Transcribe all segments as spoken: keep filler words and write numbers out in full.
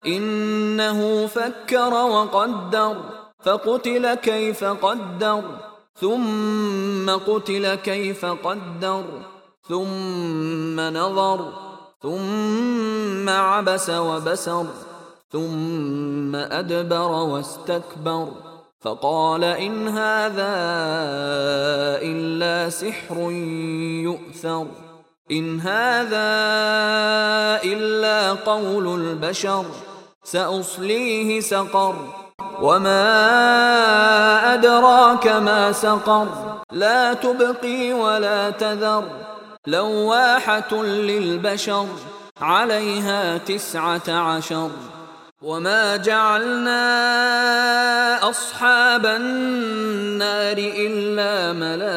إنه فكر وقدر فقتل كيف قدر ثم قتل كيف قدر ثم نظر ثم عبس وبسر ثم أدبر واستكبر فقال إن هذا إلا سحر يؤثر إن هذا إلا قول البشر سأصليه سقر وما أدراك ما سقر لا تبقي ولا تذر لواحة للبشر عليها تسعة عشر وما جعلنا أصحاب النار إلا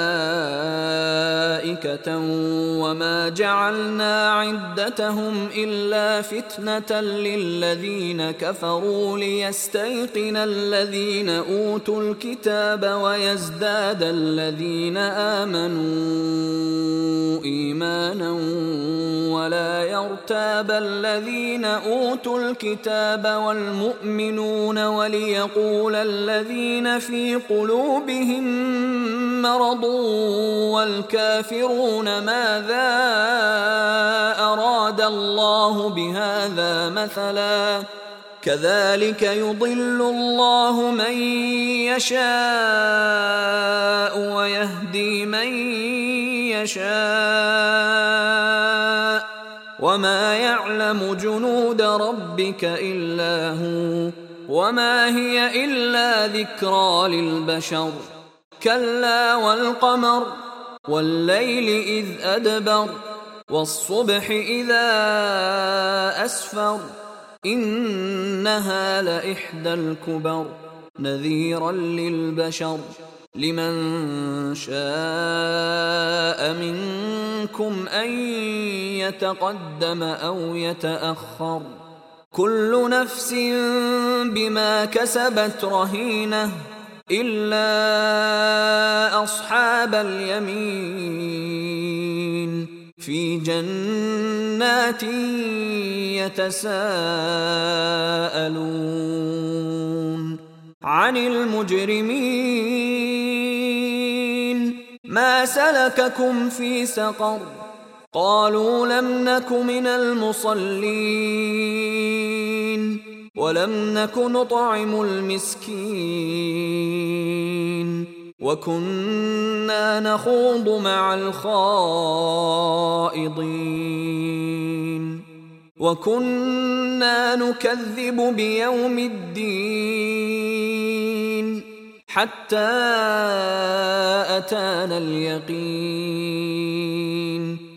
ملائكة وما جعلنا عدتهم إلا فتنة للذين كفروا ليستيقن الذين أوتوا الكتاب ويزداد الذين آمنوا إيمانا ولا يرتاب الذين أوتوا الكتاب والمؤمنون وليقول الذين في قلوبهم مرض والكافرون ماذا أراد الله بهذا مثلا كذلك يضل الله من يشاء ويهدي من يشاء وما يعلم جنود ربك إلا هو وما هي إلا ذكرى للبشر كلا والقمر والليل إذ أدبر والصبح إذا أسفر إنها لإحدى الكبر نذيرا للبشر لمن شاء منكم أن يتقدم أو يتأخر كل نفس بما كسبت رهينة إلا أصحاب اليمين في جنات يتساءلون عن المجرمين ما سلككم في سقر قالوا لم نك من المصلين ولم نك نطعم المسكين وكنا نخوض مع الخائضين وكنا نكذب بيوم الدين حتى أتانا اليقين